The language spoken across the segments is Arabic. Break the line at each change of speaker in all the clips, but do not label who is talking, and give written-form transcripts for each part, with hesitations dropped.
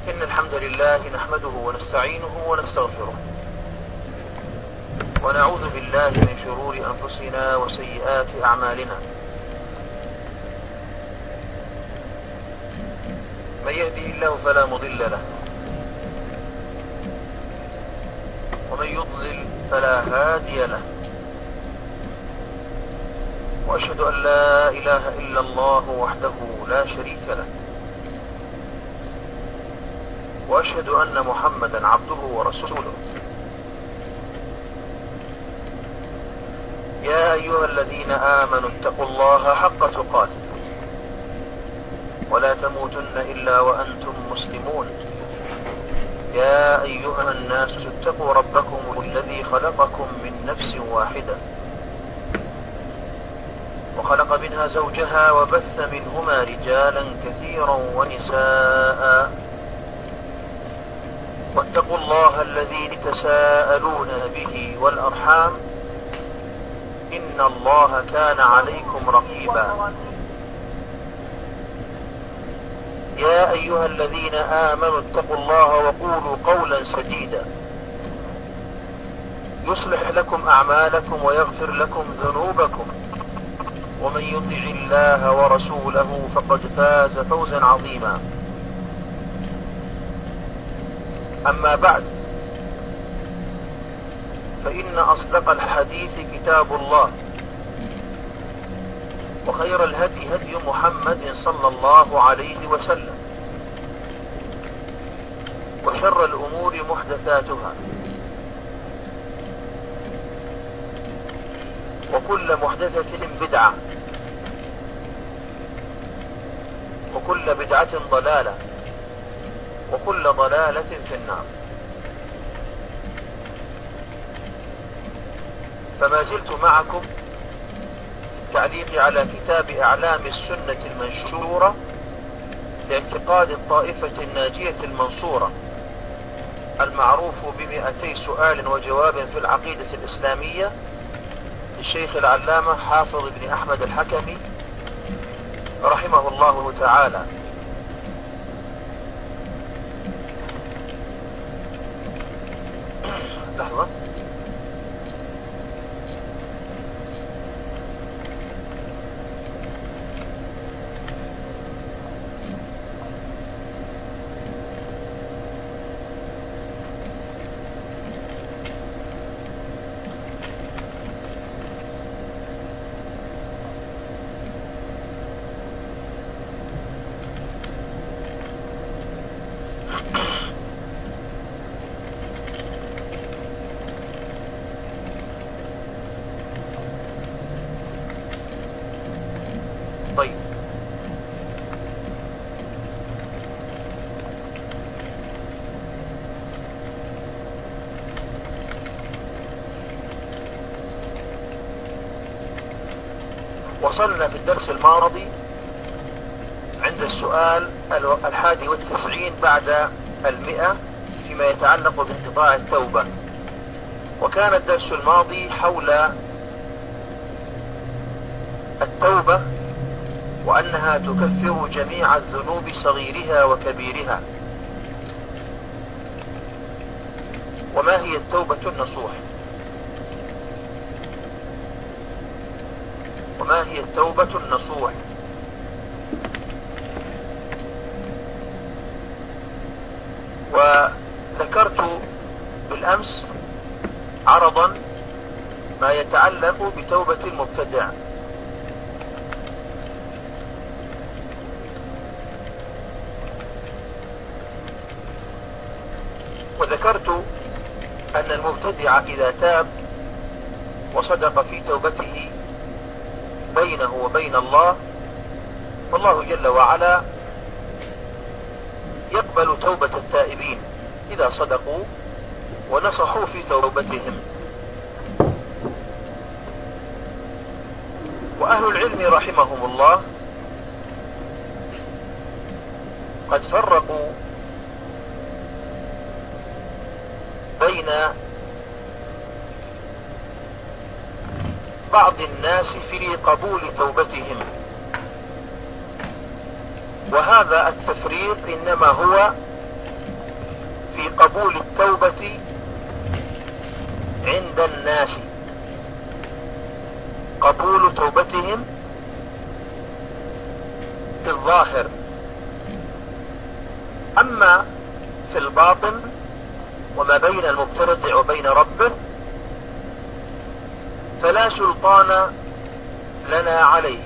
إن الحمد لله نحمده ونستعينه ونستغفره ونعوذ بالله من شرور أنفسنا وسيئات أعمالنا. من يهده الله فلا مضل له ومن يضلل فلا هادي له، وأشهد أن لا إله إلا الله وحده لا شريك له، وأشهد أن محمدا عبده ورسوله. يا أيها الذين آمنوا اتقوا الله حق تقاته ولا تموتن إلا وأنتم مسلمون. يا أيها الناس اتقوا ربكم الذي خلقكم من نفس واحدة وخلق منها زوجها وبث منهما رجالا كثيرا ونساء، واتقوا الله الذي تساءلون به والأرحام إن الله كان عليكم رقيبا. يا أيها الذين آمنوا اتقوا الله وقولوا قولا سديدا يصلح لكم أعمالكم ويغفر لكم ذنوبكم، ومن يطع الله ورسوله فقد فاز فوزا عظيما. أما بعد، فإن أصدق الحديث كتاب الله، وخير الهدي هدي محمد صلى الله عليه وسلم، وشر الأمور محدثاتها، وكل محدثة بدعة، وكل بدعة ضلالة، وكل ضلالة في النار. فما زلت معكم تعليقي على كتاب أعلام السنة المنشورة لاعتقاد الطائفة الناجية المنصورة، المعروف ب200 سؤال وجواب في العقيدة الإسلامية للشيخ العلامة حافظ بن أحمد الحكمي رحمه الله تعالى. لحظة. طيب، وصلنا في الدرس الماضي عند السؤال 91 بعد 100 فيما يتعلق بانقطاع التوبة. وكان الدرس الماضي حول التوبة وأنها تكفر جميع الذنوب صغيرها وكبيرها. وما هي التوبة النصوح؟ وما هي التوبة النصوح؟ وذكرت بالأمس عرضا ما يتعلق بتوبة المبتدع، وذكرت أن المبتدع إذا تاب وصدق في توبته بينه وبين الله، فالله جل وعلا يقبل توبة التائبين إذا صدقوا ونصحوا في توبتهم. وأهل العلم رحمهم الله قد فرقوا بين بعض الناس في قبول توبتهم، وهذا التفريق إنما هو في قبول التوبة عند الناس، قبول توبتهم في الظاهر. أما في الباطن وما بين المبتدع وبين ربه فلا سلطان لنا عليه.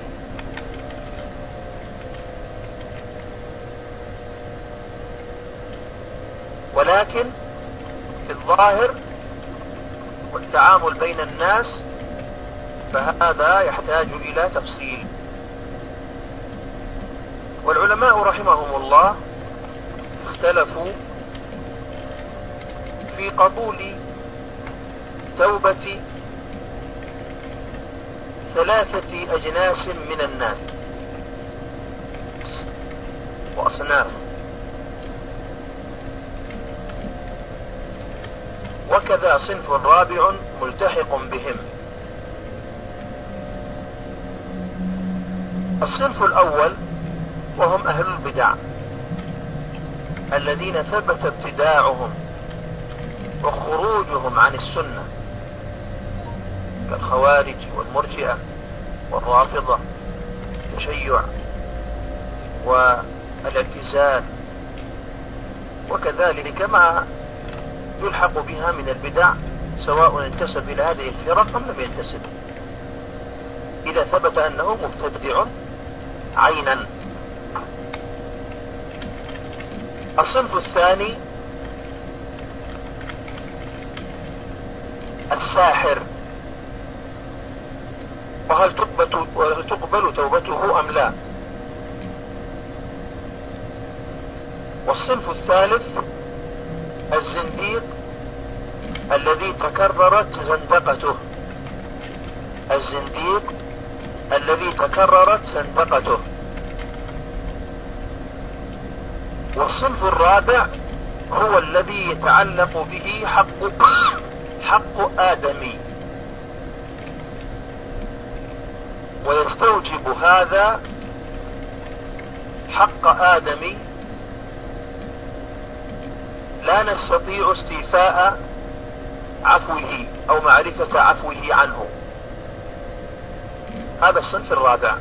ولكن في الظاهر والتعامل بين الناس فهذا يحتاج إلى تفصيل. والعلماء رحمهم الله اختلفوا في قبول توبة 3 أجناس من الناس وأصناف، وكذا صنف رابع ملتحق بهم. الصنف الأول وهم أهل البدع الذين ثبت ابتداعهم وخروجهم عن السنة كالخوارج والمرجئة والرافضة التشيع والاعتزال، وكذلك ما يلحق بها من البدع سواء انتسب إلى هذه الفرق أم لم ينتسب، إذا ثبت أنه مبتدع عينا. الصنف الثاني الساحر، وهل تقبل توبته أم لا. والصنف الثالث الزنديق الذي تكررت زندقته، الزنديق الذي تكررت زندقته. والصنف الرابع هو الذي يتعلق به حق آدمي، ويستوجب هذا حق آدمي لا نستطيع استيفاء عفوه أو معرفة عفوه عنه. هذا الصنف الرابع.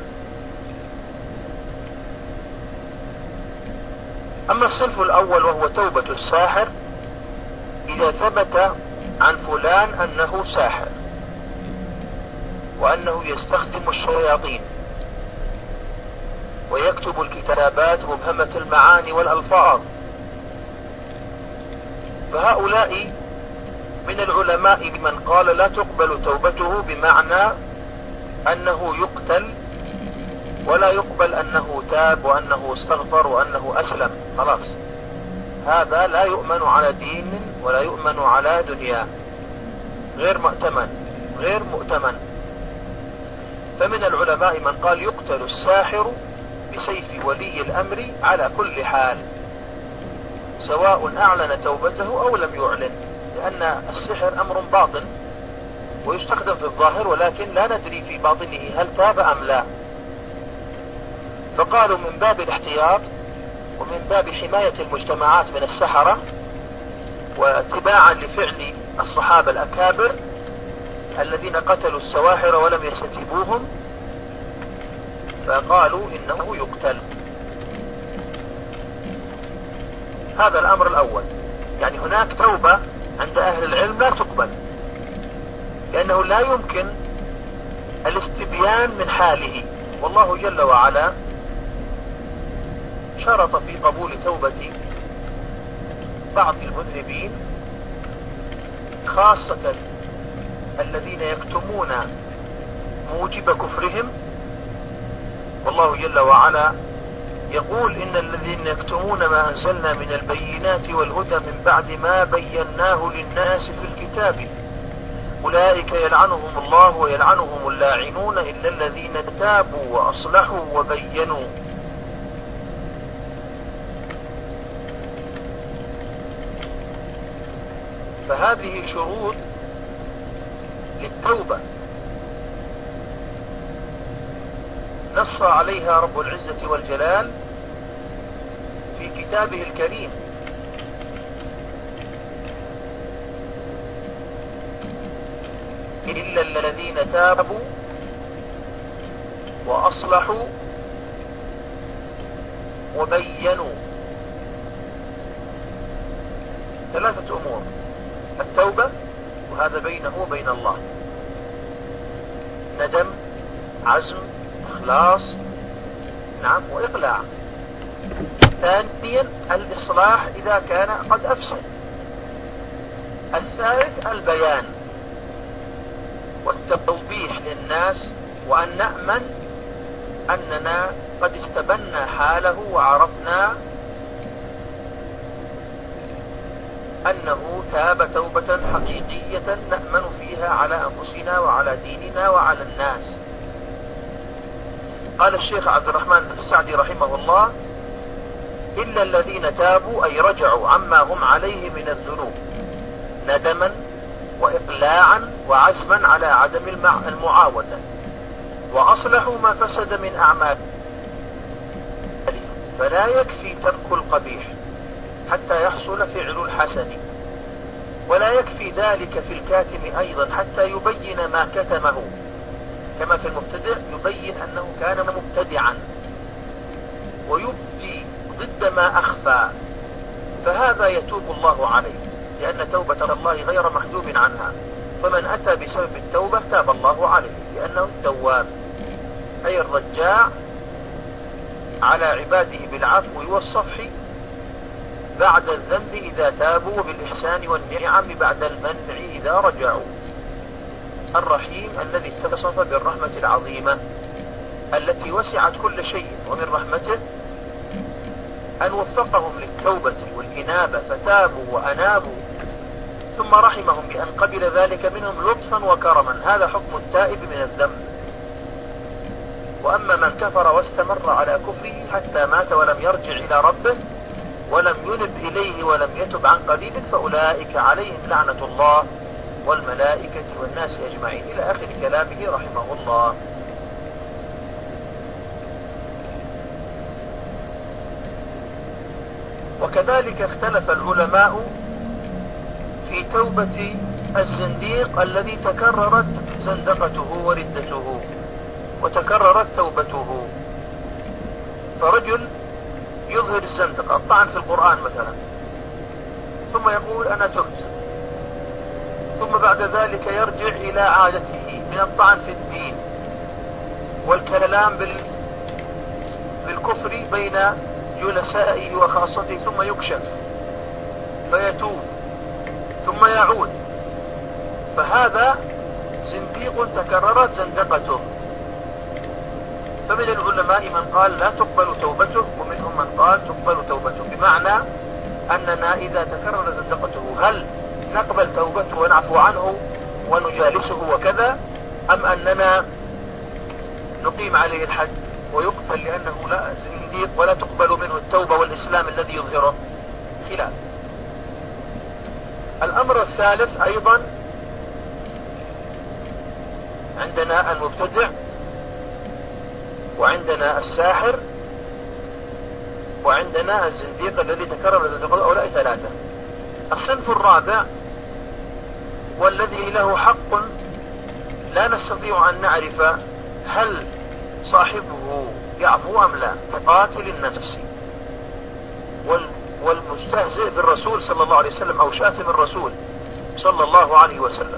أما الصنف الأول وهو توبة الساحر، إذا ثبت عن فلان أنه ساحر وأنه يستخدم الشياطين ويكتب الكتابات مبهمة المعاني والألفاظ، فهؤلاء من العلماء من قال لا تقبل توبته بمعنى أنه يقتل، ولا يقبل أنه تاب وأنه استغفر وأنه أسلم، خلاص هذا لا يؤمن على دين ولا يؤمن على دنيا، غير مؤتمن. فمن العلماء من قال يقتل الساحر بسيف ولي الأمر على كل حال، سواء أعلن توبته أو لم يعلن، لأن السحر أمر باطن ويستخدم في الظاهر، ولكن لا ندري في باطنه هل تاب أم لا. فقالوا من باب الاحتياط ومن باب حماية المجتمعات من السحرة واتباعا لفعل الصحابة الأكابر الذين قتلوا السواحر ولم يستتيبوهم، فقالوا إنه يقتل. هذا الأمر الأول، يعني هناك توبة عند أهل العلم لا تقبل، لأنه لا يمكن الاستبيان من حاله، والله جل وعلا شرط في قبول توبة بعض المذنبين خاصة الذين يكتمون موجب كفرهم. والله جل وعلا يقول إن الذين يكتمون ما أنزلنا من البينات والهدى من بعد ما بيناه للناس في الكتاب أولئك يلعنهم الله ويلعنهم اللاعنون إلا الذين تابوا وأصلحوا وبينوا. فهذه شروط للتوبة نص عليها رب العزة والجلال في كتابه الكريم، إلا الذين تابوا وأصلحوا وبينوا. ثلاثة أمور: التوبة، وهذا بينه وبين الله، ندم، عزم، إخلاص، نعم، وإقلاع. ثانيا الإصلاح إذا كان قد أفسد. الثالث البيان والتوضيح للناس، وأن نأمن أننا قد استبنا حاله وعرفنا أنه تاب توبة حقيقية نأمن فيها على أنفسنا وعلى ديننا وعلى الناس. قال الشيخ عبد الرحمن السعدي رحمه الله: إلا الذين تابوا، أي رجعوا عما هم عليه من الذنوب ندما وإقلاعا وعزما على عدم المعاودة، وأصلحوا ما فسد من أعمال. فلا يكفي ترك القبيح حتى يحصل فعل الحسن، ولا يكفي ذلك في الكاتم أيضا حتى يبين ما كتمه، كما في المبتدع يبين أنه كان مبتدعا ويبدي ضد ما أخفى، فهذا يتوب الله عليه، لأن توبة الله غير محجوب عنها. فمن أتى بسبب التوبة تاب الله عليه، لأنه التواب أي الرجاع على عباده بالعفو والصفح بعد الذنب إذا تابوا، وبالإحسان والنعم بعد المنع إذا رجعوا. الرحيم الذي اتصف بالرحمة العظيمة التي وسعت كل شيء، ومن رحمته أن وفقهم للتوبة والإنابة فتابوا وأنابوا، ثم رحمهم بأن قبل ذلك منهم لطفا وكرما. هذا حكم التائب من الذنب. وأما من كفر واستمر على كفره حتى مات ولم يرجع إلى ربه ولم ينب إليه ولم يتب عن قريب، فأولئك عليهم لعنة الله والملائكة والناس أجمعين، إلى آخر كلامه رحمه الله. وكذلك اختلف العلماء في توبة الزنديق الذي تكررت زندقته وردته وتكررت توبته. فرجل يظهر الزندقة، الطعن في القرآن مثلا، ثم يقول أنا تبت، ثم بعد ذلك يرجع إلى عادته من الطعن في الدين والكلام بالكفر بين جلسائه وخاصته، ثم يكشف فيتوب ثم يعود. فهذا زنديق تكررت زندقته. فمن العلماء من قال لا تقبل توبته، ومنهم من قال تقبل توبته، بمعنى أننا إذا تكرر زندقته هل نقبل توبته ونعفو عنه ونجالسه وكذا، أم أننا نقيم عليه الحد ويقتل لأنه لا زنديق ولا تقبل منه التوبة والإسلام الذي يظهره؟ خلاف. الأمر الثالث أيضا عندنا المبتدع، وعندنا الساحر، وعندنا الزنديق الذي تكرر زندقته. هؤلاء ثلاثة. الصنف الرابع والذي له حق لا نستطيع أن نعرف هل صاحبه يعفو أم لا، قاتل النفس والمستهزئ بالرسول صلى الله عليه وسلم، أو شاتم الرسول صلى الله عليه وسلم،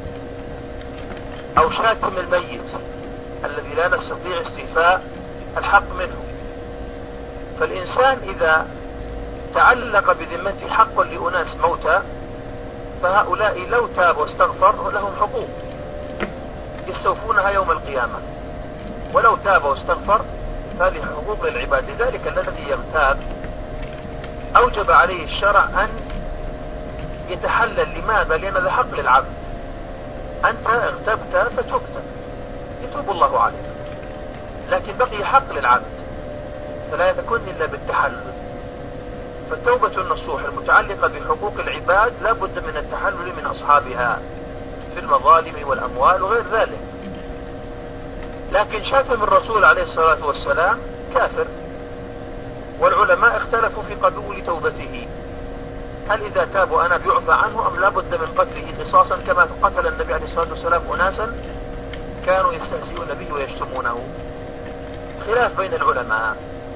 أو شاتم الميت الذي لا نستطيع استيفاء الحق منه. فالإنسان إذا تعلق بذمته حق لأناس موتى، فهؤلاء لو تاب واستغفر لهم حقوق يستوفونها يوم القيامة، ولو تاب واستغفر هذه حقوق للعباد. لذلك الذي يغتاب أوجب عليه الشرع أن يتحلل. لماذا؟ لأن هذا حق للعبد. أنت اغتبت فتبت، يتوب الله عليك، لكن بقي حق للعبد فلا يكون إلا بالتحلل. فالتوبة النصوح المتعلقة بحقوق العباد لا بد من التحلل من أصحابها في المظالم والأموال وغير ذلك. لكن شاتم الرسول عليه الصلاة والسلام كافر، والعلماء اختلفوا في قبول توبته. هل إذا تاب وأنا يعفى عنه أم لا بد من قتله قصاصا كما قتل النبي عليه الصلاة والسلام أناسا كانوا يستهزئون به ويشتمونه؟ خلاف بين العلماء.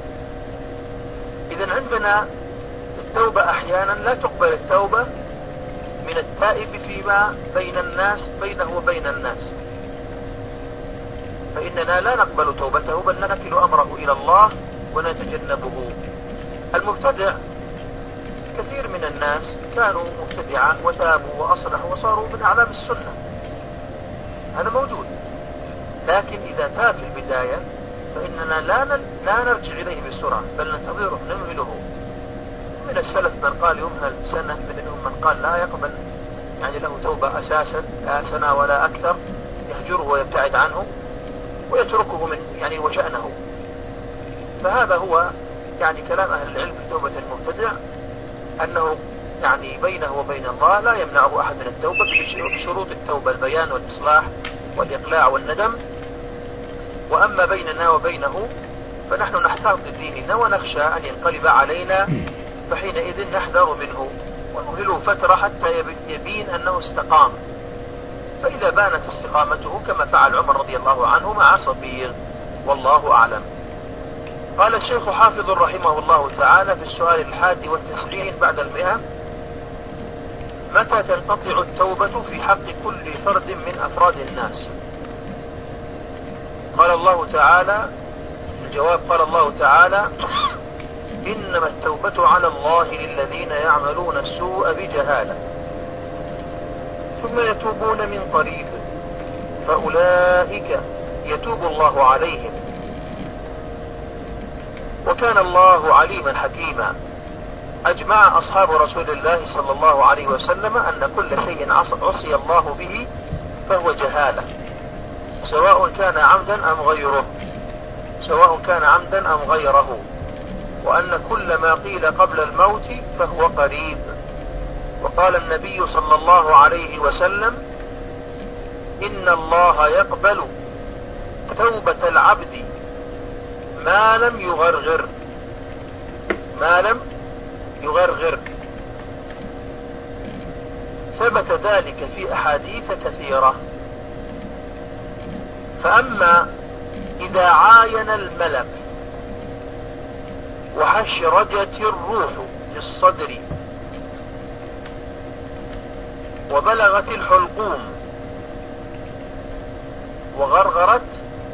إذن عندنا التوبة أحيانا لا تقبل التوبة من التائب فيما بين الناس بينه وبين الناس، فإننا لا نقبل توبته بل نكل أمره إلى الله ونتجنبه. المبتدع كثير من الناس كانوا مبتدعا وتابوا وأصلحوا وصاروا من أعلام السنة، هذا موجود، لكن إذا تاب في البداية فإننا لا نرجع إليه بسرعة بل ننتظره نمهله. من السلف من قال يمهل سنة، منهم من قال لا يقبل يعني له توبة أساسا لا سنة ولا أكثر، يهجره ويبتعد عنه ويتركه من يعني وشأنه. فهذا هو يعني كلام أهل العلم في توبة المبتدع، أنه يعني بينه وبين الله لا يمنعه أحد من التوبة بشروط التوبة البيان والإصلاح والإقلاع والندم. وأما بيننا وبينه فنحن نحتاط لديننا ونخشى أن ينقلب علينا، فحينئذ نحذر منه ونمهله فترة حتى يبين أنه استقام. فإذا بانت استقامته كما فعل عمر رضي الله عنه مع صبيغ، والله أعلم. قال الشيخ حافظ رحمه الله تعالى في السؤال 91 بعد 100: متى تنقطع التوبة في حق كل فرد من أفراد الناس؟ قال الله تعالى، الجواب قال الله تعالى: إنما التوبة على الله للذين يعملون السوء بجهالة ثم يتوبون من قريب فأولئك يتوب الله عليهم وكان الله عليما حكيما. أجمع أصحاب رسول الله صلى الله عليه وسلم أن كل شيء عصي الله به فهو جهالة، سواء كان عمدا أم غيره، وأن كل ما قيل قبل الموت فهو قريب. وقال النبي صلى الله عليه وسلم: إن الله يقبل توبة العبد ما لم يغرغر. ثبت ذلك في أحاديث كثيرة. فأما إذا عاين الملك وحشرجت الروح في الصدر وبلغت الحلقوم وغرغرت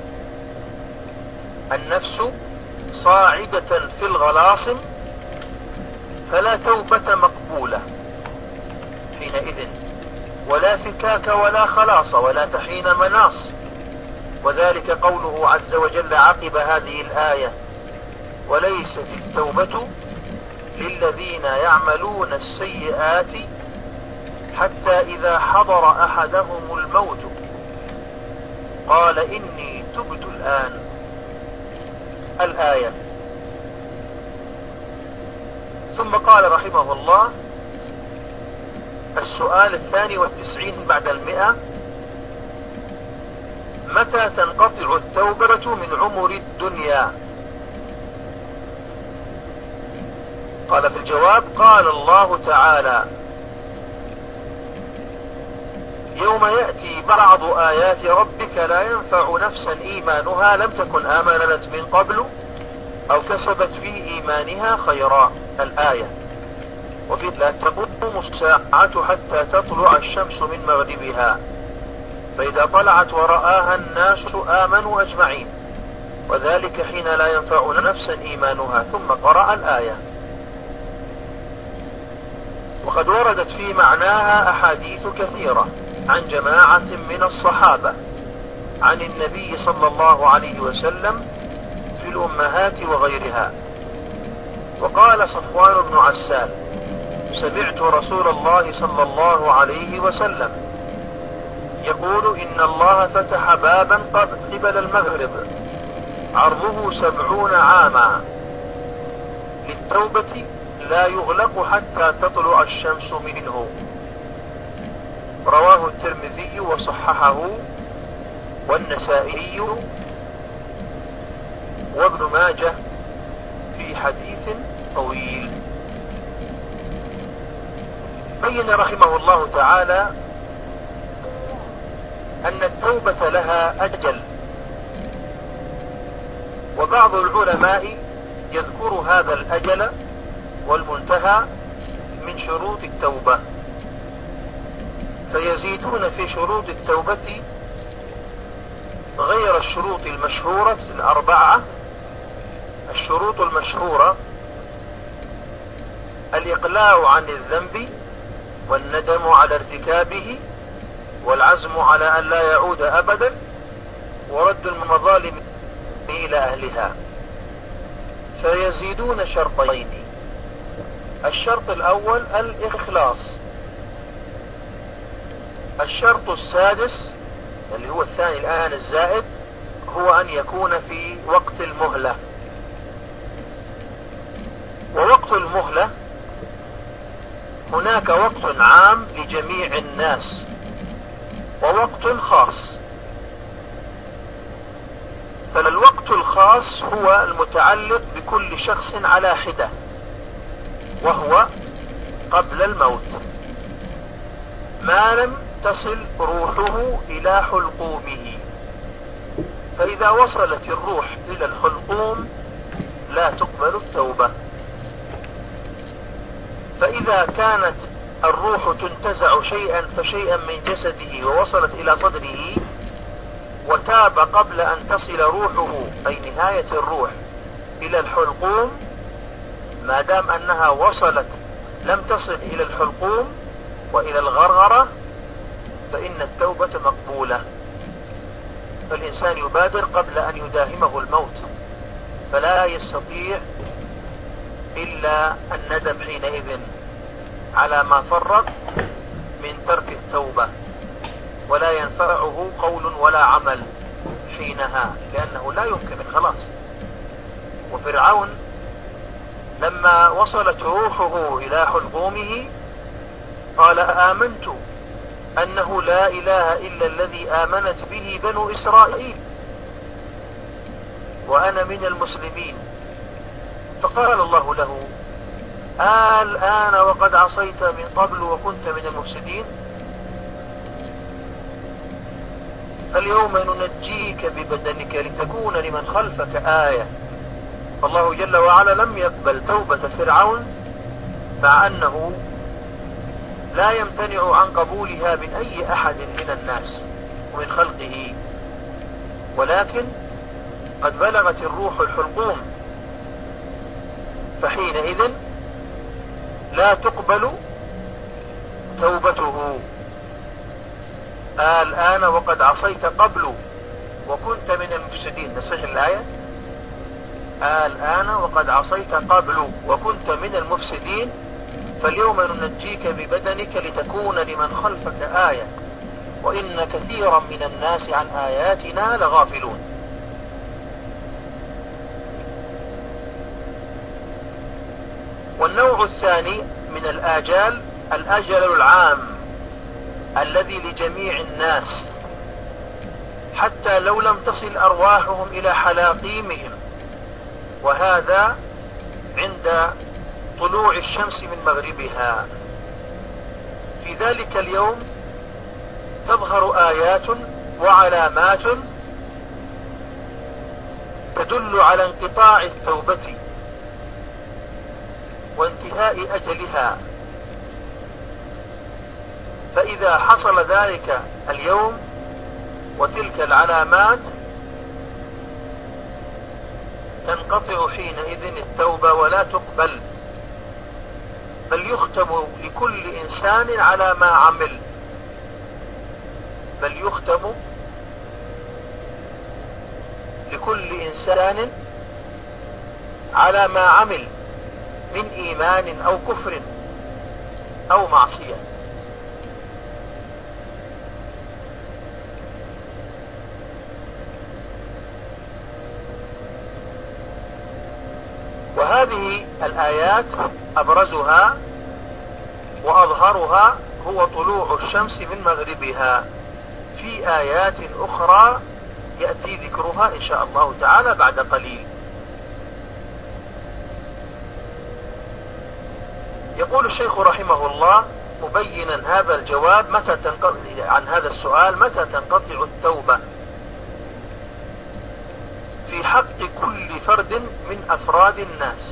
النفس صاعدة في الغلاصم فلا توبة مقبولة حينئذ، ولا فكاك ولا خلاص ولا تحين مناص. وذلك قوله عز وجل عقب هذه الآية: وليست التوبة للذين يعملون السيئات حتى إذا حضر أحدهم الموت قال إني تبت الآن. الآية. ثم قال رحمه الله: السؤال 92 بعد 100: متى تنقطع التوبة من عمر الدنيا؟ قال في الجواب: قال الله تعالى: يوم يأتي بعض آيات ربك لا ينفع نفسا إيمانها لم تكن آمنت من قبل أو كسبت في إيمانها خيرا. الآية. وفي لا تقوم الساعة حتى تطلع الشمس من مغربها فإذا طلعت ورآها الناس آمنوا أجمعين وذلك حين لا ينفع نفسا إيمانها. ثم قرأ الآية. وقد وردت في معناها أحاديث كثيرة عن جماعة من الصحابة عن النبي صلى الله عليه وسلم في الأمهات وغيرها. وقال صفوان بن عسال: سمعت رسول الله صلى الله عليه وسلم يقول: إن الله فتح بابا قبل المغرب عرضه 70 عاما للتوبة لا يغلق حتى تطلع الشمس منه. رواه الترمذي وصححه والنسائي وابن ماجه في حديث طويل. بين رحمه الله تعالى أن التوبة لها أجل، وبعض العلماء يذكر هذا الأجل والمنتهى من شروط التوبة، فيزيدون في شروط التوبة غير الشروط المشهورة الأربعة. الشروط المشهورة: الإقلاع عن الذنب، والندم على ارتكابه، والعزم على أن لا يعود أبدا، ورد المظالم إلى أهلها. فيزيدون شرطين: الشرط الأول الإخلاص. الشرط السادس اللي هو الثاني الآن الزائد هو أن يكون في وقت المهلة. ووقت المهلة هناك وقت عام لجميع الناس ووقت خاص. فالوقت الخاص هو المتعلق بكل شخص على حدة، وهو قبل الموت، ما لم تصل روحه إلى حلقومه. فإذا وصلت الروح إلى الحلقوم لا تقبل التوبة. فإذا كانت الروح تنتزع شيئا فشيئا من جسده ووصلت إلى صدره وتاب قبل أن تصل روحه أي نهاية الروح إلى الحلقوم، ما دام أنها وصلت لم تصل إلى الحلقوم وإلى الغرغرة فإن التوبة مقبولة. فالإنسان يبادر قبل أن يداهمه الموت، فلا يستطيع إلا الندم حينئذ على ما فرط من ترك التوبة، ولا ينفعه قول ولا عمل حينها، لأنه لا يمكن خلاص. وفرعون لما وصلت روحه إلى حلقومه قال: آمنت أنه لا إله إلا الذي آمنت به بنو إسرائيل وأنا من المسلمين. فقال الله له: الآن وقد عصيت من قبل وكنت من المفسدين، اليوم ننجيك ببدنك لتكون لمن خلفك آية. الله جل وعلا لم يقبل توبة فرعون، مع أنه لا يمتنع عن قبولها من أي أحد من الناس ومن خلقه، ولكن قد بلغت الروح الحلقوم، فحينئذ لا تقبل توبته. الآن وقد عصيت قبل وكنت من المفسدين. نسخ الآية: الآن وقد عصيت قبل وكنت من المفسدين فاليوم ننجيك ببدنك لتكون لمن خلفك آية وإن كثيرا من الناس عن آياتنا لغافلون. والنوع الثاني من الآجال الأجل العام الذي لجميع الناس، حتى لو لم تصل أرواحهم إلى حلاقيمهم، وهذا عند طلوع الشمس من مغربها. في ذلك اليوم تظهر آيات وعلامات تدل على انقطاع التوبة وانتهاء أجلها. فإذا حصل ذلك اليوم وتلك العلامات تنقطع حينئذ التوبة ولا تقبل، بل يختم لكل إنسان على ما عمل، بل يختم لكل إنسان على ما عمل من إيمان أو كفر أو معصية. وهذه الآيات أبرزها وأظهرها هو طلوع الشمس من مغربها. في آيات أخرى يأتي ذكرها إن شاء الله تعالى بعد قليل. يقول الشيخ رحمه الله: مبينا هذا الجواب عن هذا السؤال متى تنقطع التوبة في حق كل فرد من أفراد الناس.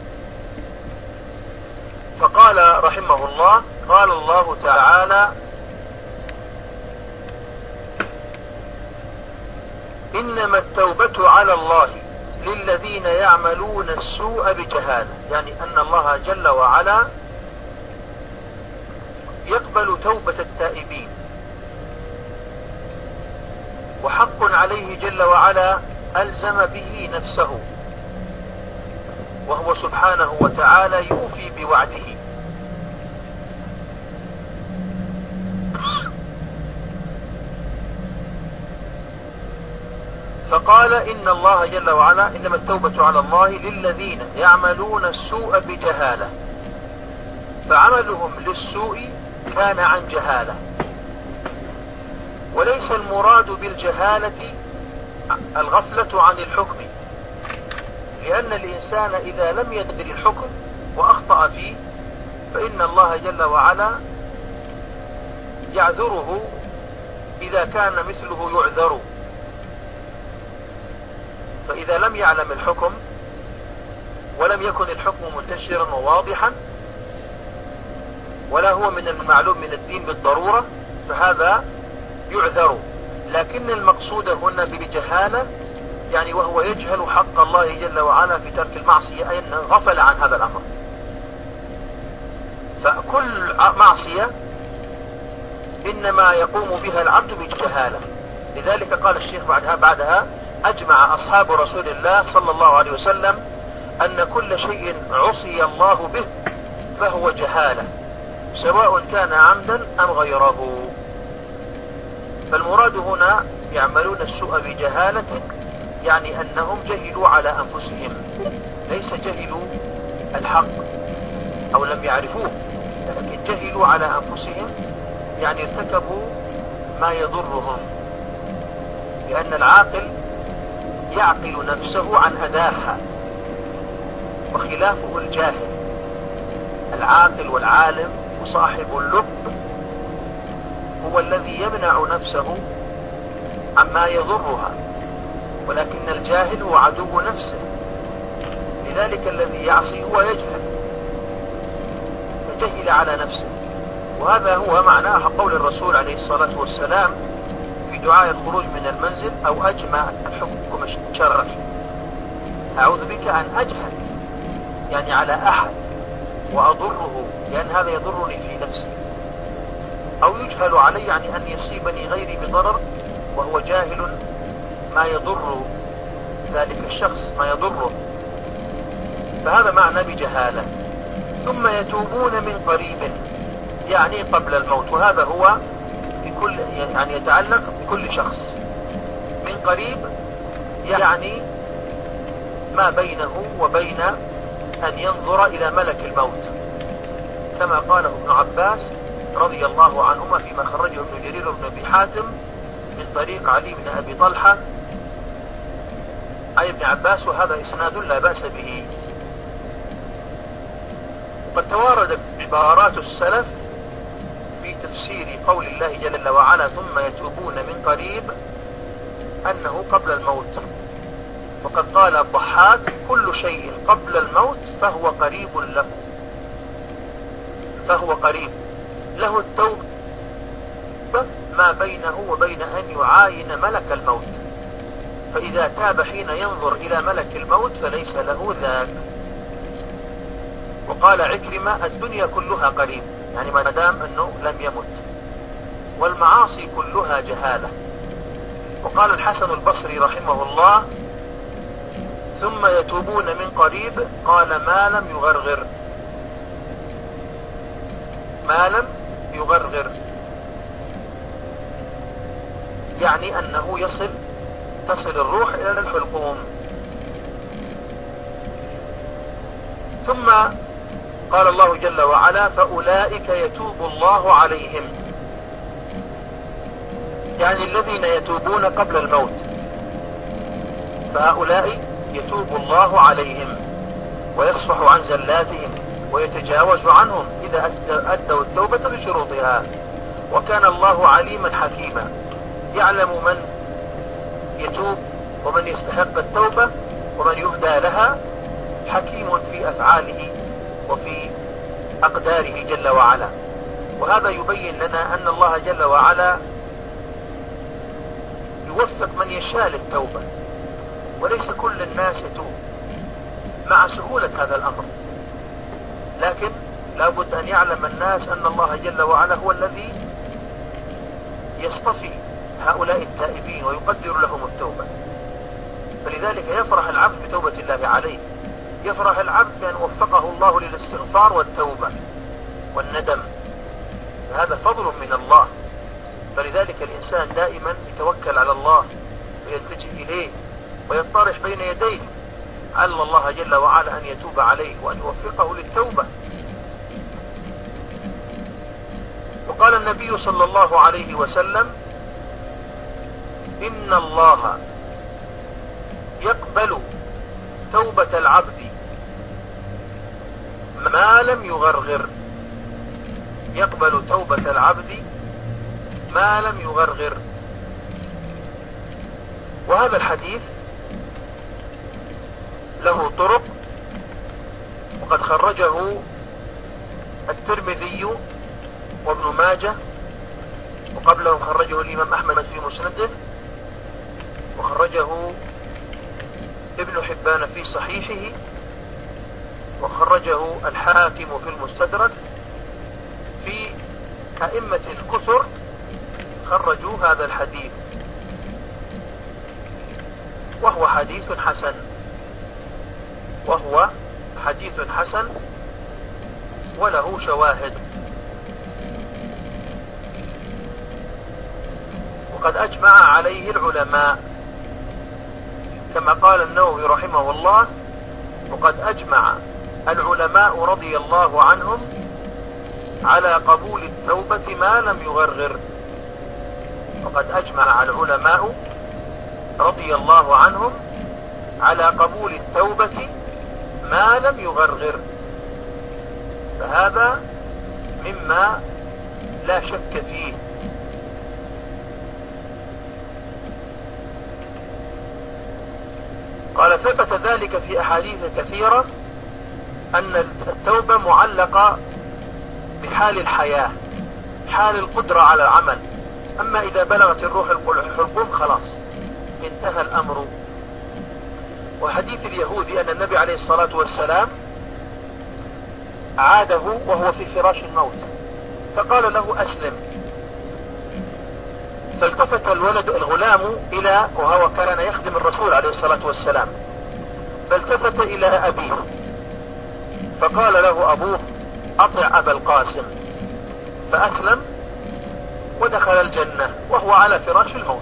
فقال رحمه الله: قال الله تعالى: إنما التوبة على الله للذين يعملون السوء بجهالة. يعني أن الله جل وعلا يقبل توبة التائبين، وحق عليه جل وعلا ألزم به نفسه، وهو سبحانه وتعالى يوفي بوعده. فقال إن الله جل وعلا: إنما التوبة على الله للذين يعملون السوء بجهالة. فعملهم للسوء كان عن جهالة، وليس المراد بالجهالة الغفلة عن الحكم، لأن الإنسان إذا لم يدري الحكم وأخطأ فيه فإن الله جل وعلا يعذره إذا كان مثله يعذر. فإذا لم يعلم الحكم ولم يكن الحكم منتشرا وواضحا ولا هو من المعلوم من الدين بالضرورة فهذا يعذر. لكن المقصود هنا بجهالة يعني وهو يجهل حق الله جل وعلا في ترك المعصية، أي أنه غفل عن هذا الأمر. فكل معصية إنما يقوم بها العبد بجهالة. لذلك قال الشيخ بعدها: أجمع أصحاب رسول الله صلى الله عليه وسلم أن كل شيء عصي الله به فهو جهالة، سواء كان عمدا أم غيره. فالمراد هنا يعملون السوء بجهالة، يعني أنهم جهلوا على أنفسهم، ليس جهلوا الحق أو لم يعرفوه، لكن جهلوا على أنفسهم، يعني ارتكبوا ما يضرهم. لأن العاقل يعقل نفسه عن أداها، وخلافه الجاهل. العاقل والعالم وصاحب اللب هو الذي يمنع نفسه عما يضرها، ولكن الجاهل هو عدو نفسه. لذلك الذي يعصي هو يجهل، فجهل على نفسه. وهذا هو معناه قول الرسول عليه الصلاة والسلام في دعاء الخروج من المنزل: أو أجمع الحكم الشرعي، أعوذ بك أن أجهل يعني على أحد وأضره، لأن هذا يضرني في نفسي، أو يجهل علي يعني أن يصيبني غيري بضرر وهو جاهل ما يضر ذلك الشخص، ما يضره. فهذا معنى بجهالة. ثم يتوبون من قريب يعني قبل الموت، وهذا هو بكل يعني يتعلق بكل شخص. من قريب يعني ما بينه وبين أن ينظر إلى ملك الموت، كما قاله ابن عباس رضي الله عنهما فيما خرجه ابن جرير بن أبي حاتم من طريق علي بن أبي طلحة عن ابن عباس، وهذا إسناد لا بأس به. وقد تواردت عبارات السلف في تفسير قول الله جل وعلا: ثم يتوبون من قريب، أنه قبل الموت. وقد قال الضحاك: كل شيء قبل الموت فهو قريب له، فهو قريب له التوبة ما بينه وبين أن يعاين ملك الموت، فإذا تاب حين ينظر إلى ملك الموت فليس له ذاك. وقال عكرمة: الدنيا كلها قريب، يعني ما دام أنه لم يمت، والمعاصي كلها جهالة. وقال الحسن البصري رحمه الله: ثم يتوبون من قريب، قال ما لم يغرغر، ما لم يغرغر يعني أنه تصل الروح إلى الحلقوم. ثم قال الله جل وعلا: فأولئك يتوب الله عليهم، يعني الذين يتوبون قبل الموت، فهؤلاء يتوب الله عليهم ويصفح عن زلاتهم ويتجاوز عنهم إذا أدوا التوبة بشروطها. وكان الله عليما حكيما، يعلم من يتوب ومن يستحق التوبة ومن يهدى لها، حكيم في أفعاله وفي أقداره جل وعلا. وهذا يبين لنا أن الله جل وعلا يوفق من يشاء للتوبة، وليس كل الناس يتوب مع سهولة هذا الأمر، لكن لابد أن يعلم الناس أن الله جل وعلا هو الذي يصطفي هؤلاء التائبين ويقدر لهم التوبة. فلذلك يفرح العبد بتوبة الله عليه، يفرح العبد بأن وفقه الله للاستغفار والتوبة والندم، هذا فضل من الله. فلذلك الإنسان دائما يتوكل على الله ويلتجئ إليه ويطرح بين يديه، على الله جل وعلا أن يتوب عليه وأن يوفقه للتوبة. وقال النبي صلى الله عليه وسلم: إن الله يقبل توبة العبد ما لم يغرغر، يقبل توبة العبد ما لم يغرغر. وهذا الحديث له طرق، وقد خرجه الترمذي وابن ماجه، وقبله خرجه الإمام أحمد في مسنده، وخرجه ابن حبان في صحيحه، وخرجه الحاكم في المستدرك. في أئمة الكثر خرجوا هذا الحديث، وهو حديث حسن، وهو حديث حسن وله شواهد. وقد أجمع عليه العلماء كما قال النووي رحمه الله: وقد أجمع العلماء رضي الله عنهم على قبول التوبة ما لم يغرغر. وقد أجمع العلماء رضي الله عنهم على قبول التوبة ما لم يغرغر. فهذا مما لا شك فيه. قال: ثبت ذلك في أحاديث كثيرة أن التوبة معلقة بحال الحياة، حال القدرة على العمل. أما إذا بلغت الروح الحلقوم خلاص انتهى الأمر. وحديث اليهودي أن النبي عليه الصلاة والسلام عاده وهو في فراش الموت فقال له: أسلم. فالتفت الغلام إلى، وهو كان يخدم الرسول عليه الصلاة والسلام، فالتفت إلى أبيه فقال له أبوه: أطع أبا القاسم. فأسلم ودخل الجنة وهو على فراش الموت.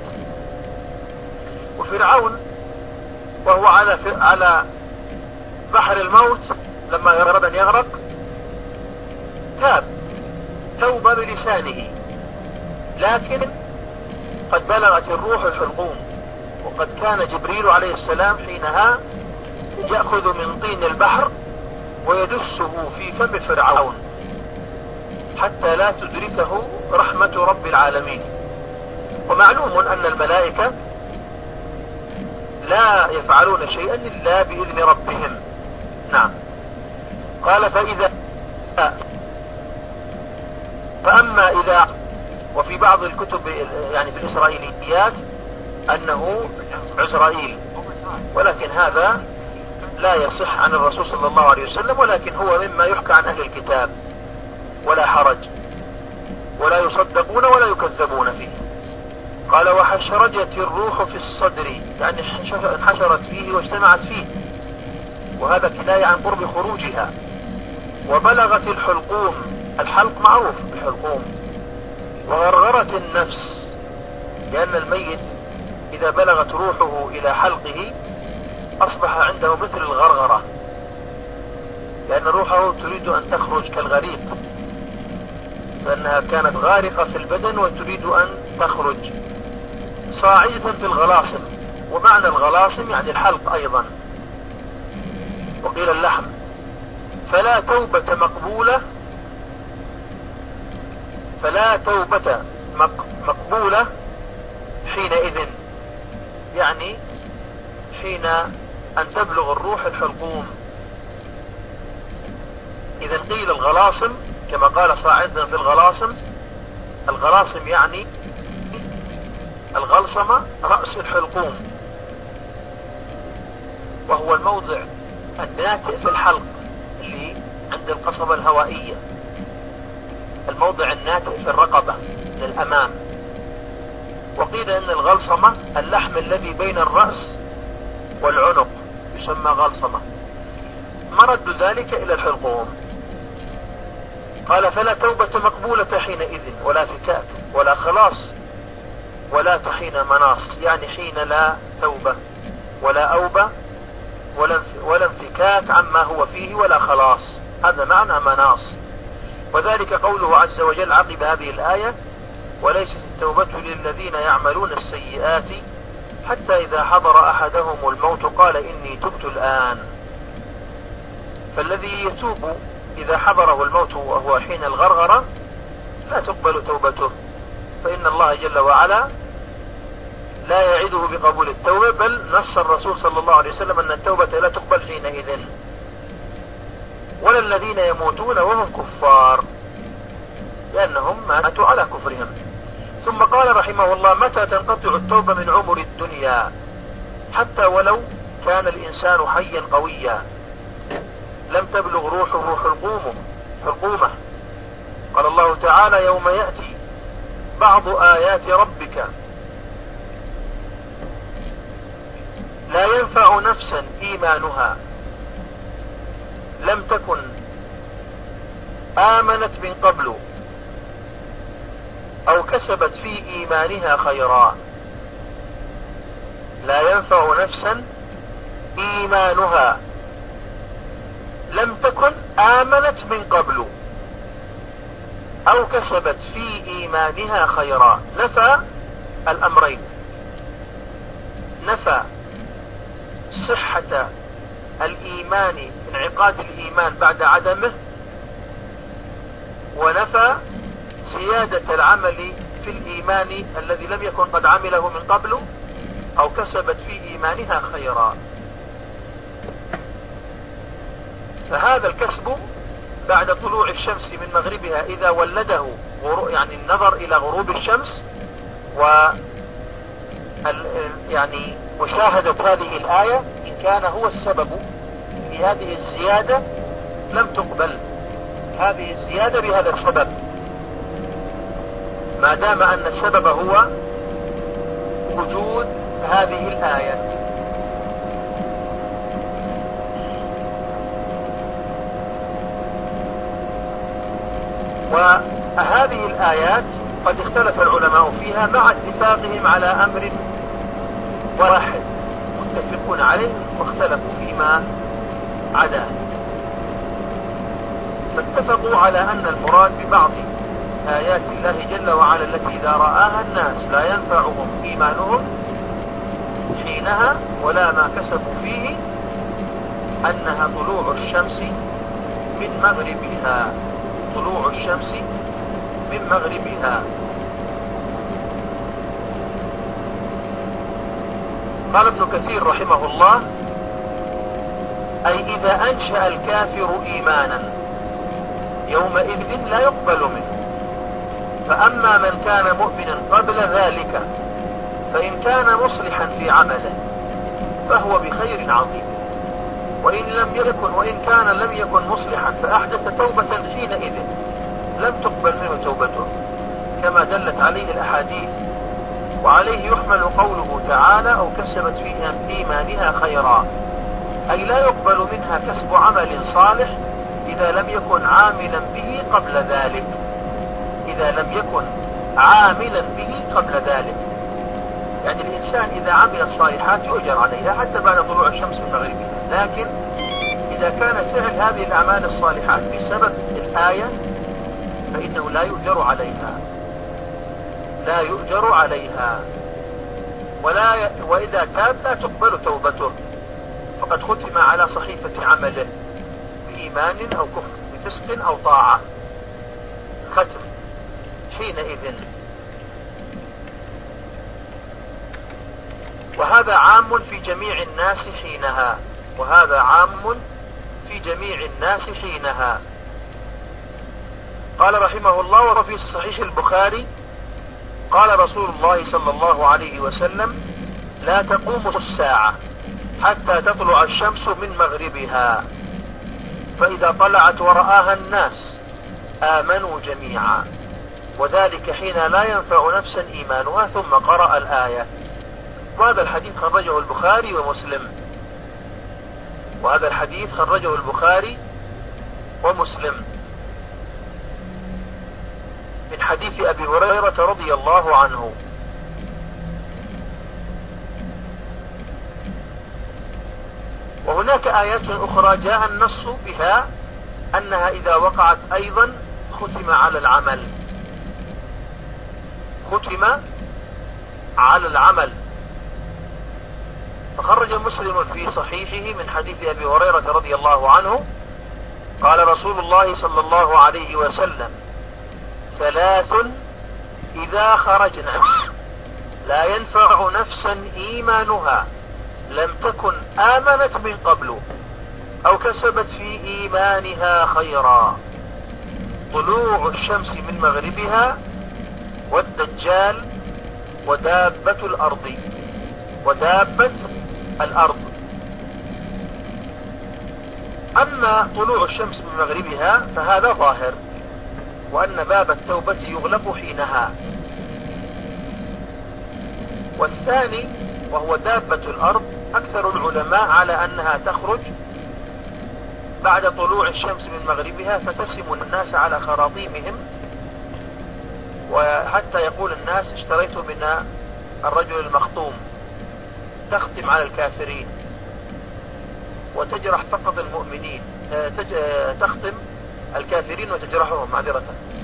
وفرعون وهو على بحر الموت لما أراد أن يغرق تاب توبة بلسانه، لكن قد بلغت الروح الحلقوم. وقد كان جبريل عليه السلام حينها يأخذ من طين البحر ويدسه في فم فرعون حتى لا تدركه رحمة رب العالمين. ومعلوم أن الملائكة لا يفعلون شيئا إلا بإذن ربهم. نعم. قال: فأما إذا، وفي بعض الكتب يعني في الإسرائيليات أنه عزرائيل، ولكن هذا لا يصح عن الرسول صلى الله عليه وسلم، ولكن هو مما يحكى عن أهل الكتاب ولا حرج، ولا يصدقون ولا يكذبون فيه. قال: وحشرجت الروح في الصدر، يعني انحشرت فيه واجتمعت فيه، وهذا كناية عن قرب خروجها. وبلغت الحلقوم، الحلق معروف بالحلقوم. وغرغرت النفس، لأن الميت إذا بلغت روحه إلى حلقه أصبح عنده مثل الغرغرة، لأن روحه تريد أن تخرج كالغريق، لأنها كانت غارقة في البدن وتريد أن تخرج صاعدة في الغلاصم. ومعنى الغلاصم يعني الحلق أيضا، وقيل اللحم. فلا توبة مقبولة حينئذ، يعني حين أن تبلغ الروح الحلقوم. إذا قيل الغلاصم كما قال صاعدنا في الغلاصم يعني الغلصمة رأس الحلقوم، وهو الموضع الناتئ في الحلق اللي عند القصبة الهوائية، الموضع الناتئ في الرقبة من الأمام. وقيل أن الغلصمة اللحم الذي بين الرأس والعنق يسمى غلصمة، مرد ذلك إلى الحلقوم. قال فلا توبة مقبولة حينئذ، ولا فكاك ولا خلاص ولا حين مناص، يعني حين لا توبة ولا أوبة ولا انفكاك عما هو فيه ولا خلاص، هذا معنى مناص. وذلك قوله عز وجل عقب هذه الآية: وليست التوبة للذين يعملون السيئات حتى إذا حضر أحدهم الموت قال إني تبت الآن. فالذي يتوب إذا حضره الموت وهو حين الغرغرة لا تقبل توبته، فإن الله جل وعلا لا يعده بقبول التوبة، بل نص الرسول صلى الله عليه وسلم أن التوبة لا تقبل حينئذ. ولا الذين يموتون وهم كفار، لأنهم ماتوا على كفرهم. ثم قال رحمه الله: متى تنقطع التوبة من عمر الدنيا حتى ولو كان الإنسان حيا قويا لم تبلغ روحه حلقومه. قال الله تعالى: يوم يأتي بعض آيات ربك لا ينفع نفسا إيمانها لم تكن آمنت من قبل أو كسبت في إيمانها خيرا. لا ينفع نفسا إيمانها لم تكن آمنت من قبل أو كسبت في إيمانها خيرا. نفى الأمرين، نفى صحة الإيمان، انعقاد الإيمان بعد عدمه، ونفى زيادة العمل في الإيمان الذي لم يكن قد عمله من قبل أو كسبت في إيمانها خيرا. فهذا الكسب بعد طلوع الشمس من مغربها إذا ولده، يعني النظر إلى غروب الشمس يعني مشاهدة هذه الآية إن كان هو السبب في هذه الزيادة لم تقبل هذه الزيادة بهذا السبب، ما دام أن السبب هو وجود هذه الآية. وهذه الآيات قد اختلف العلماء فيها مع اتفاقهم على أمر واحد متفقون عليه واختلفوا فيما عداه. فاتفقوا على أن المراد ببعض آيات الله جل وعلا التي إذا رآها الناس لا ينفعهم إيمانهم حينها ولا ما كسبوا فيه أنها طلوع الشمس من مغربها، طلوع الشمس من مغربها. قال ابن كثير رحمه الله: أي إذا أنشأ الكافر إيمانا يومئذ لا يقبل منه، فأما من كان مؤمنا قبل ذلك فإن كان مصلحا في عمله فهو بخير عظيم، وإن كان لم يكن مصلحا فأحدث توبة حينئذ لم تقبل منه توبته، كما دلت عليه الأحاديث. وعليه يحمل قوله تعالى: أو كسبت في إيمانها خيرا، أي لا يقبل منها كسب عمل صالح إذا لم يكن عاملا به قبل ذلك، إذا لم يكن عاملا به قبل ذلك. يعني الإنسان إذا عمل الصالحات يؤجر عليها حتى بعد طلوع الشمس من مغربها، لكن إذا كان فعل هذه الأعمال الصالحات بسبب الآية فإنه لا يؤجر عليها، لا يؤجر عليها. وإذا تاب لا تقبل توبته، فقد ختم على صحيفة عمله إيمان أو كفر، بفسق أو طاعة، ختم حينئذ. وهذا عام في جميع الناس حينها، وهذا عام في جميع الناس حينها. قال رحمه الله: وفي صحيح البخاري قال رسول الله صلى الله عليه وسلم: لا تقوم الساعة حتى تطلع الشمس من مغربها، فإذا طلعت ورآها الناس آمنوا جميعا، وذلك حين لا ينفع نفسا إيمانها. ثم قرأ الآية. وهذا الحديث خرجه البخاري ومسلم، وهذا الحديث خرجه البخاري ومسلم من حديث أبي هريرة رضي الله عنه. وهناك آيات أخرى جاء النص بها أنها إذا وقعت أيضا ختم على العمل، ختم على العمل. فخرج مسلم في صحيحه من حديث أبي هريرة رضي الله عنه قال رسول الله صلى الله عليه وسلم: ثلاث إذا خرجنا لا ينفع نفسا إيمانها لم تكن آمنت من قبل أو كسبت في إيمانها خيرا: طلوع الشمس من مغربها، والدجال، ودابة الأرض، ودابة الأرض. أما طلوع الشمس من مغربها فهذا ظاهر، وأن باب التوبة يغلق حينها. والثاني وهو دابة الأرض، أكثر العلماء على أنها تخرج بعد طلوع الشمس من مغربها فتسم الناس على خراطيمهم، وحتى يقول الناس: اشتريت من الرجل المخطوم، تختم على الكافرين وتجرح فقط المؤمنين، تختم الكافرين وتجرحهم معذرة.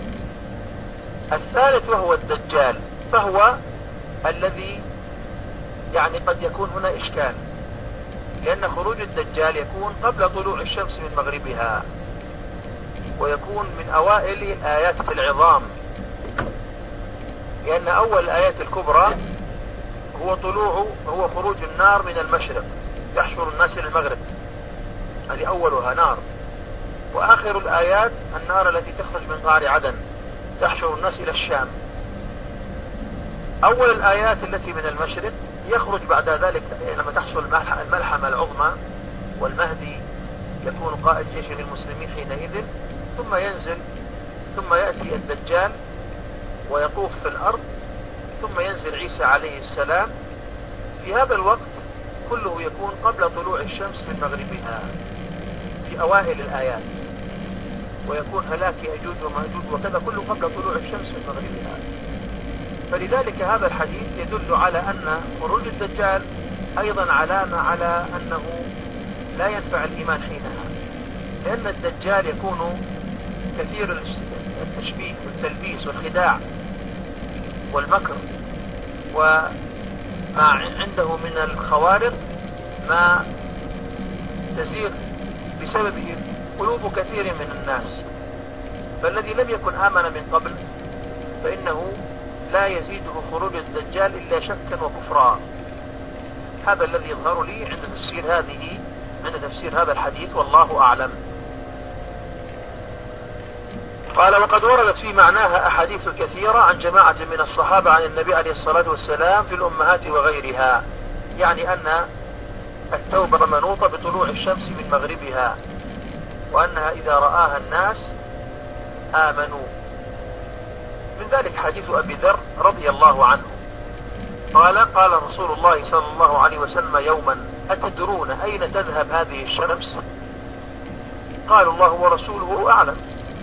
الثالث وهو الدجال، فهو الذي يعني قد يكون هنا إشكال، لأن خروج الدجال يكون قبل طلوع الشمس من مغربها، ويكون من أوائل الآيات العظام، لأن أول الآيات الكبرى هو خروج النار من المشرق تحشر الناس إلى المغرب، هذه أولها نار. وآخر الآيات النار التي تخرج من غار عدن تحشر الناس إلى الشام. أول الآيات التي من المشرق يخرج بعد ذلك لما تحصل الملحمة العظمى، والمهدي يكون قائد جيش للمسلمين حينئذ، ثم ينزل، ثم يأتي الدجال ويطوف في الأرض، ثم ينزل عيسى عليه السلام. في هذا الوقت كله يكون قبل طلوع الشمس من مغربها في أوائل الآيات، ويكون هلاك يأجوج ومأجوج وكذا كله قبل طلوع الشمس من مغربها. فلذلك هذا الحديث يدل على أن خروج الدجال أيضا علامة على أنه لا ينفع الإيمان حينها، لأن الدجال يكون كثير التشبيه والتلبيس والخداع والمكر، وما عنده من الخوارق ما تزيغ بسببه قلوب كثير من الناس. فالذي لم يكن آمن من قبل فإنه لا يزيده خروج الدجال إلا شكا وكفرا. هذا الذي يظهر لي عند تفسير هذا الحديث، والله أعلم. قال: وقد وردت في معناها أحاديث كثيرة عن جماعة من الصحابة عن النبي عليه الصلاة والسلام في الأمهات وغيرها، يعني أن التوبة منوطة بطلوع الشمس من مغربها، وأنها إذا رآها الناس آمنوا. من ذلك حديث أبي ذر رضي الله عنه قال رسول الله صلى الله عليه وسلم يوما: أتدرون أين تذهب هذه الشمس؟ قالوا: الله ورسوله أعلم.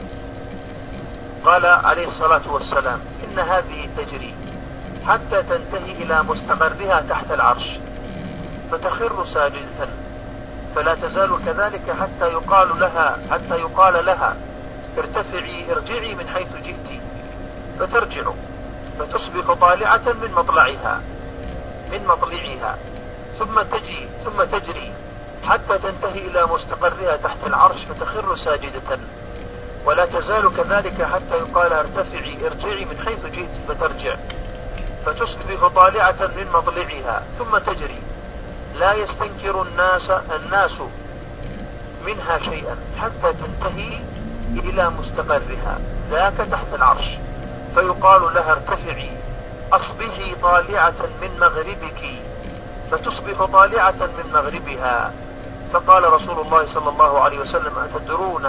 قال عليه الصلاة والسلام: إن هذه تجري حتى تنتهي إلى مستقرها تحت العرش، فتخر ساجدة، فلا تزال كذلك حتى يقال لها ارتفعي ارجعي من حيث جئت، فترجع فتصبح طالعة من مطلعها ثم تجري حتى تنتهي إلى مستقرها تحت العرش فتخر ساجدة، ولا تزال كذلك حتى يقال ارتفعي ارجعي من حيث جئت فترجع، فتصبح طالعة من مضلعها ثم تجري، لا يستنكر الناس منها شيئا حتى تنتهي إلى مستقرها ذاك تحت العرش، فيقال لها ارتفعي أصبحي طالعة من مغربك، فتصبح طالعة من مغربها. فقال رسول الله صلى الله عليه وسلم: أتدرون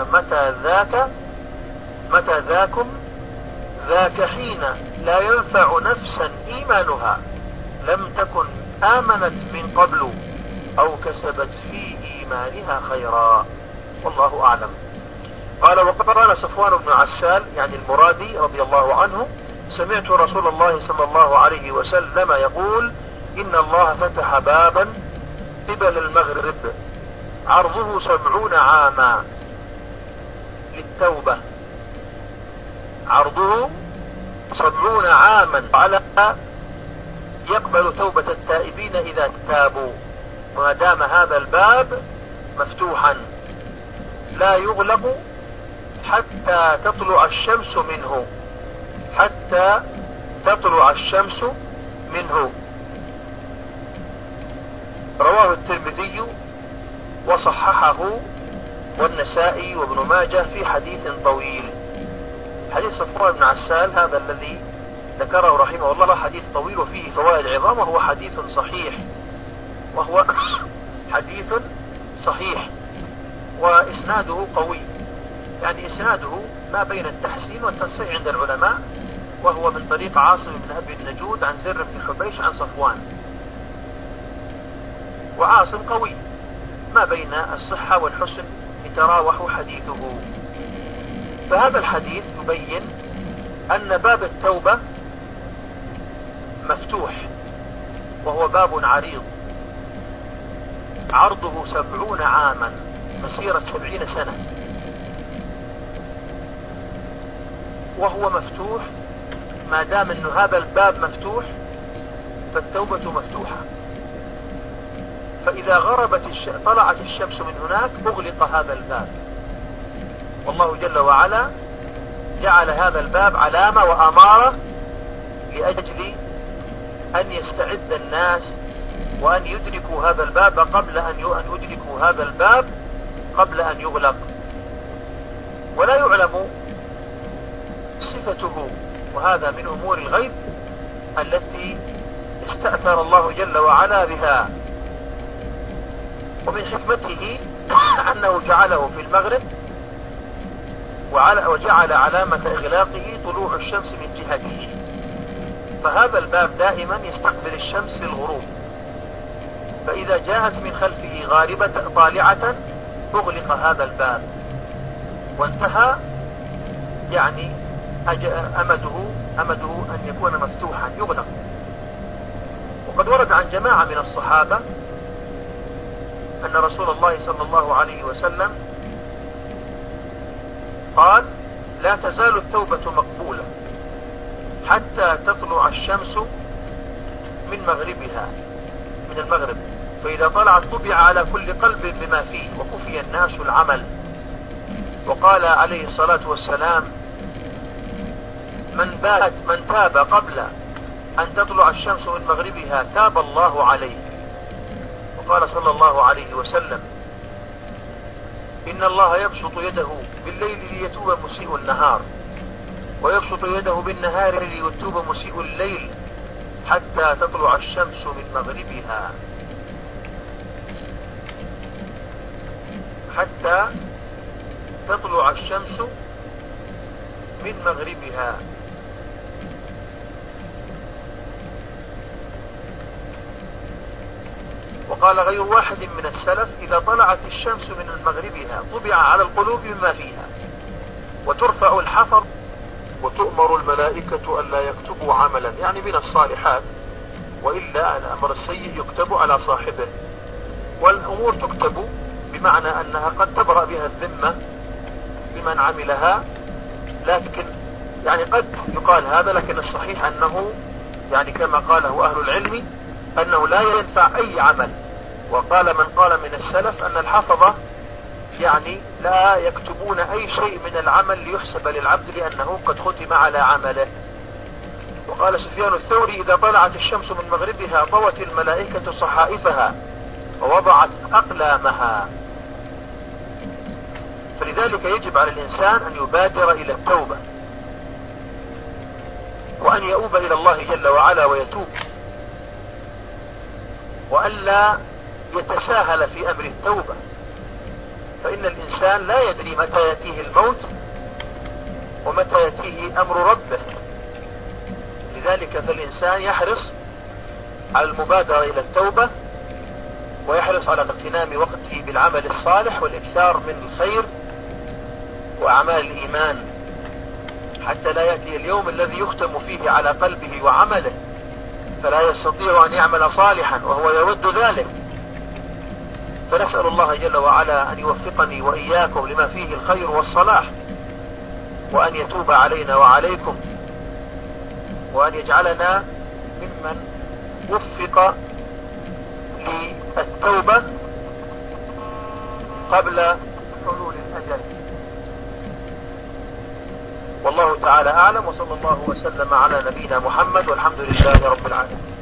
متى ذاكم؟ ذاك حين لا ينفع نفسا إيمانها لم تكن آمنت من قبل أو كسبت في إيمانها خيرا، والله أعلم. قال: وقال صفوان بن عسال يعني المرادي رضي الله عنه: سمعت رسول الله صلى الله عليه وسلم يقول: إن الله فتح بابا قبل المغرب عرضه 70 عاما للتوبة، عرضه 70 عاما على يقبل توبة التائبين إذا تابوا، وما دام هذا الباب مفتوحا لا يغلق حتى تطلع الشمس منه، حتى تطلع الشمس منه. رواه الترمذي وصححه والنسائي وابن ماجه في حديث طويل. حديث صفوان بن عسال هذا الذي ذكره رحمه الله حديث طويل وفيه فوائد عظام، وهو حديث صحيح، وهو حديث صحيح وإسناده قوي، يعني إسناده ما بين التحسين والتصحيح عند العلماء، وهو من طريق عاصم بن أبي النجود عن زر بن حبيش عن صفوان، وعاصم قوي ما بين الصحة والحسن يتراوح حديثه. فهذا الحديث يبين أن باب التوبة مفتوح، وهو باب عريض عرضه 70 عاما، مسيرة 70 سنة، وهو مفتوح. ما دام أن هذا الباب مفتوح فالتوبة مفتوحة، فإذا طلعت الشمس من هناك أغلق هذا الباب، والله جل وعلا جعل هذا الباب علامة وأمارة لأجل أن يستعد الناس وأن يدركوا هذا الباب قبل أن يدركوا هذا الباب قبل أن يغلق. ولا يعلم صفته، وهذا من أمور الغيب التي استأثر الله جل وعلا بها. ومن حكمته أنه جعله في المغرب، وجعل علامة إغلاقه طلوع الشمس من جهته، فهذا الباب دائما يستقبل الشمس للغروب، فإذا جاءت من خلفه غاربة طالعة أغلق هذا الباب وانتهى، يعني أمده أن يكون مفتوحا يغلق. وقد ورد عن جماعة من الصحابة أن رسول الله صلى الله عليه وسلم قال: لا تزال التوبة مقبولة حتى تطلع الشمس من مغربها، من المغرب، فإذا طلعت طبع على كل قلب بما فيه وكفي الناس العمل. وقال عليه الصلاة والسلام: من تاب قبل أن تطلع الشمس من مغربها تاب الله عليه. وقال صلى الله عليه وسلم: إن الله يبسط يده بالليل ليتوب مسيء النهار، ويبسط يده بالنهار ليتوب مسيء الليل، حتى تطلع الشمس من مغربها، حتى تطلع الشمس من مغربها. وقال غير واحد من السلف: إذا طلعت الشمس من مغربها طبع على القلوب مما فيها، وترفع الحفر، وتؤمر الملائكة ألا يكتبوا عملا، يعني من الصالحات، وإلا الأمر السيء يكتب على صاحبه. والأمور تكتب بمعنى أنها قد تبرأ بها الذمة بمن عملها، لكن يعني قد يقال هذا، لكن الصحيح أنه يعني كما قاله أهل العلم أنه لا ينفع أي عمل وقال من قال من السلف أن الحفظة يعني لا يكتبون أي شيء من العمل ليحسب للعبد لأنه قد ختم على عمله. وقال سفيان الثوري إذا طلعت الشمس من مغربها طوت الملائكة صحائفها ووضعت أقلامها. فلذلك يجب على الإنسان أن يبادر إلى التوبة وأن يؤوب إلى الله جل وعلا ويتوب، وأن لا يتساهل في أمر التوبة، فإن الإنسان لا يدري متى يأتيه الموت ومتى يأتيه أمر ربه. لذلك فالإنسان يحرص على المبادرة إلى التوبة، ويحرص على اغتنام وقته بالعمل الصالح والإكثار من الخير وأعمال الإيمان، حتى لا يأتي اليوم الذي يختم فيه على قلبه وعمله فلا يستطيع أن يعمل صالحا وهو يود ذلك. فنسأل الله جل وعلا أن يوفقني وإياكم لما فيه الخير والصلاح، وأن يتوب علينا وعليكم، وأن يجعلنا ممن وفق للتوبة قبل حلول الأجل. والله تعالى أعلم، وصلى الله وسلم على نبينا محمد، والحمد لله رب العالمين.